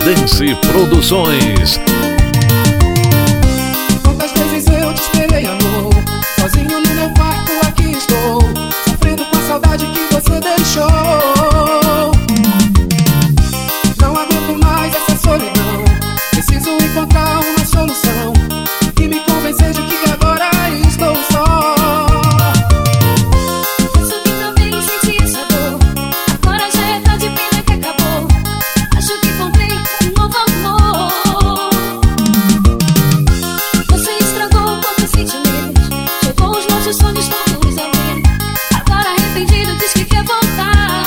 Tailandense Produções. Quantas vezes eu te esperei, amor, sozinho no meu quarto aqui estou, sofrendo com a saudade que você deixou. Não aguento mais essa solidão, preciso encontrar uma solução e me convencer de que agora estou só. Penso que também senti essa dor, agora já é tarde, pena que acabou. Acho que encontrei um novo amor. Você estragou quantos sentimentos, levou os nossos sonhos todos ao vento. Agora arrependido diz que quer voltar.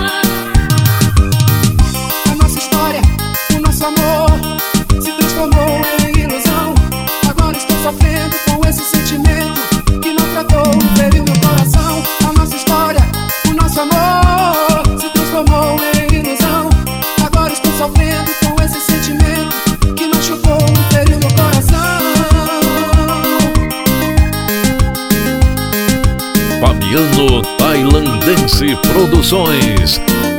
A nossa história, o nosso amor se transformou em ilusão. Agora estou sofrendo com esse sentimento que maltratou, feriu meu coração. A nossa história, o nosso amor se transformou em ilusão. Agora estou sofrendo com esse sentimento que machucou, feriu meu coração. Fabiano Tailandense Produções.